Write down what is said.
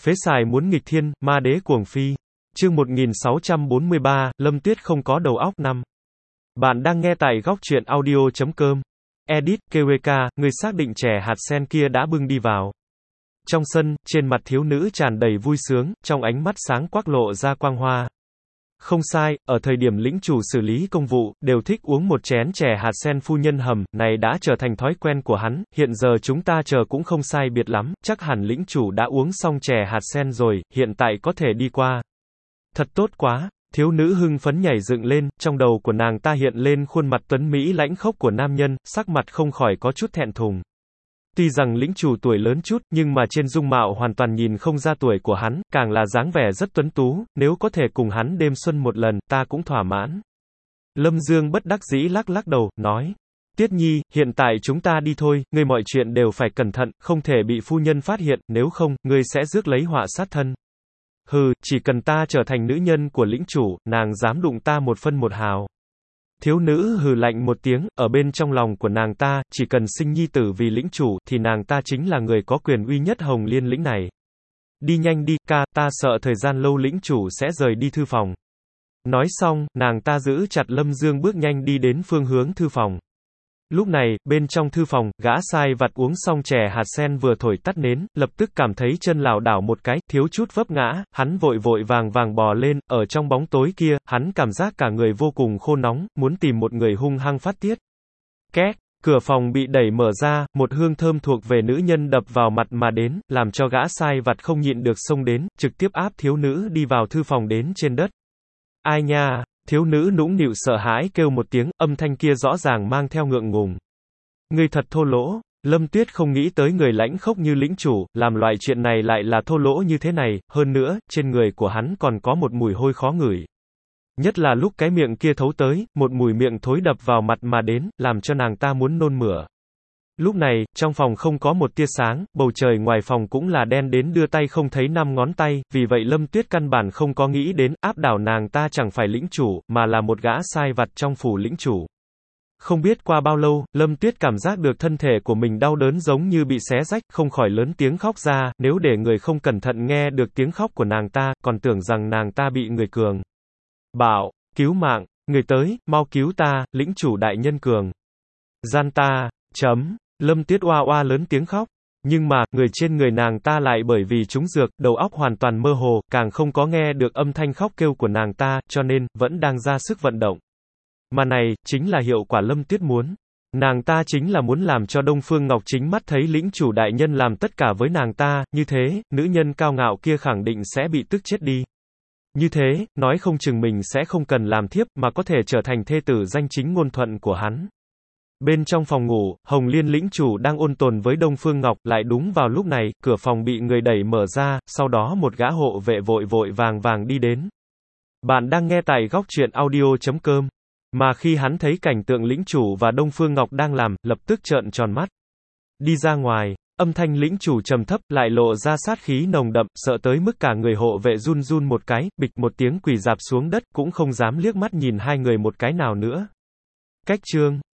Phế xài muốn nghịch thiên, ma đế cuồng phi. Chương 1643, Lâm Tuyết không có đầu óc năm. Bạn đang nghe tại góc truyện audio.com. Edit, KWK, người xác định chè hạt sen kia đã bưng đi vào. Trong sân, trên mặt thiếu nữ tràn đầy vui sướng, trong ánh mắt sáng quắc lộ ra quang hoa. Không sai, ở thời điểm lĩnh chủ xử lý công vụ, đều thích uống một chén chè hạt sen phu nhân hầm, này đã trở thành thói quen của hắn, hiện giờ chúng ta chờ cũng không sai biệt lắm, chắc hẳn lĩnh chủ đã uống xong chè hạt sen rồi, hiện tại có thể đi qua. Thật tốt quá, thiếu nữ hưng phấn nhảy dựng lên, trong đầu của nàng ta hiện lên khuôn mặt tuấn Mỹ lãnh khốc của nam nhân, sắc mặt không khỏi có chút thẹn thùng. Tuy rằng lĩnh chủ tuổi lớn chút, nhưng mà trên dung mạo hoàn toàn nhìn không ra tuổi của hắn, càng là dáng vẻ rất tuấn tú, nếu có thể cùng hắn đêm xuân một lần, ta cũng thỏa mãn. Lâm Dương bất đắc dĩ lắc lắc đầu, nói. Tiết Nhi, hiện tại chúng ta đi thôi, ngươi mọi chuyện đều phải cẩn thận, không thể bị phu nhân phát hiện, nếu không, ngươi sẽ rước lấy họa sát thân. Hừ, chỉ cần ta trở thành nữ nhân của lĩnh chủ, nàng dám đụng ta một phân một hào. Thiếu nữ hừ lạnh một tiếng, ở bên trong lòng của nàng ta, chỉ cần sinh nhi tử vì lĩnh chủ, thì nàng ta chính là người có quyền uy nhất Hồng Liên lĩnh này. Đi nhanh đi, ca, ta sợ thời gian lâu lĩnh chủ sẽ rời đi thư phòng. Nói xong, nàng ta giữ chặt Lâm Dương bước nhanh đi đến phương hướng thư phòng. Lúc này, bên trong thư phòng, gã sai vặt uống xong chè hạt sen vừa thổi tắt nến, lập tức cảm thấy chân lảo đảo một cái, thiếu chút vấp ngã, hắn vội vội vàng vàng bò lên, ở trong bóng tối kia, hắn cảm giác cả người vô cùng khô nóng, muốn tìm một người hung hăng phát tiết. Két, cửa phòng bị đẩy mở ra, một hương thơm thuộc về nữ nhân đập vào mặt mà đến, làm cho gã sai vặt không nhịn được xông đến, trực tiếp áp thiếu nữ đi vào thư phòng đến trên đất. Ai nha? Thiếu nữ nũng nịu sợ hãi kêu một tiếng, âm thanh kia rõ ràng mang theo ngượng ngùng. Ngươi thật thô lỗ. Lâm Tuyết không nghĩ tới người lãnh khốc như lĩnh chủ, làm loại chuyện này lại là thô lỗ như thế này, hơn nữa, trên người của hắn còn có một mùi hôi khó ngửi. Nhất là lúc cái miệng kia thấu tới, một mùi miệng thối đập vào mặt mà đến, làm cho nàng ta muốn nôn mửa. Lúc này, trong phòng không có một tia sáng, bầu trời ngoài phòng cũng là đen đến đưa tay không thấy năm ngón tay, vì vậy Lâm Tuyết căn bản không có nghĩ đến, áp đảo nàng ta chẳng phải lĩnh chủ, mà là một gã sai vặt trong phủ lĩnh chủ. Không biết qua bao lâu, Lâm Tuyết cảm giác được thân thể của mình đau đớn giống như bị xé rách, không khỏi lớn tiếng khóc ra, nếu để người không cẩn thận nghe được tiếng khóc của nàng ta, còn tưởng rằng nàng ta bị người cường bạo, cứu mạng, người tới, mau cứu ta, lĩnh chủ đại nhân cường gian ta, Lâm Tuyết oa oa lớn tiếng khóc, nhưng mà, người trên người nàng ta lại bởi vì trúng dược, đầu óc hoàn toàn mơ hồ, càng không có nghe được âm thanh khóc kêu của nàng ta, cho nên, vẫn đang ra sức vận động. Mà này, chính là hiệu quả Lâm Tuyết muốn. Nàng ta chính là muốn làm cho Đông Phương Ngọc chính mắt thấy lĩnh chủ đại nhân làm tất cả với nàng ta, như thế, nữ nhân cao ngạo kia khẳng định sẽ bị tức chết đi. Như thế, nói không chừng mình sẽ không cần làm thiếp, mà có thể trở thành thê tử danh chính ngôn thuận của hắn. Bên trong phòng ngủ, Hồng Liên lĩnh chủ đang ôn tồn với Đông Phương Ngọc, lại đúng vào lúc này, cửa phòng bị người đẩy mở ra, sau đó một gã hộ vệ vội vội vàng vàng đi đến. Bạn đang nghe tại góc truyện audio.com. Mà khi hắn thấy cảnh tượng lĩnh chủ và Đông Phương Ngọc đang làm, lập tức trợn tròn mắt. Đi ra ngoài, âm thanh lĩnh chủ trầm thấp, lại lộ ra sát khí nồng đậm, sợ tới mức cả người hộ vệ run run một cái, bịch một tiếng quỳ rạp xuống đất, cũng không dám liếc mắt nhìn hai người một cái nào nữa. Cách chương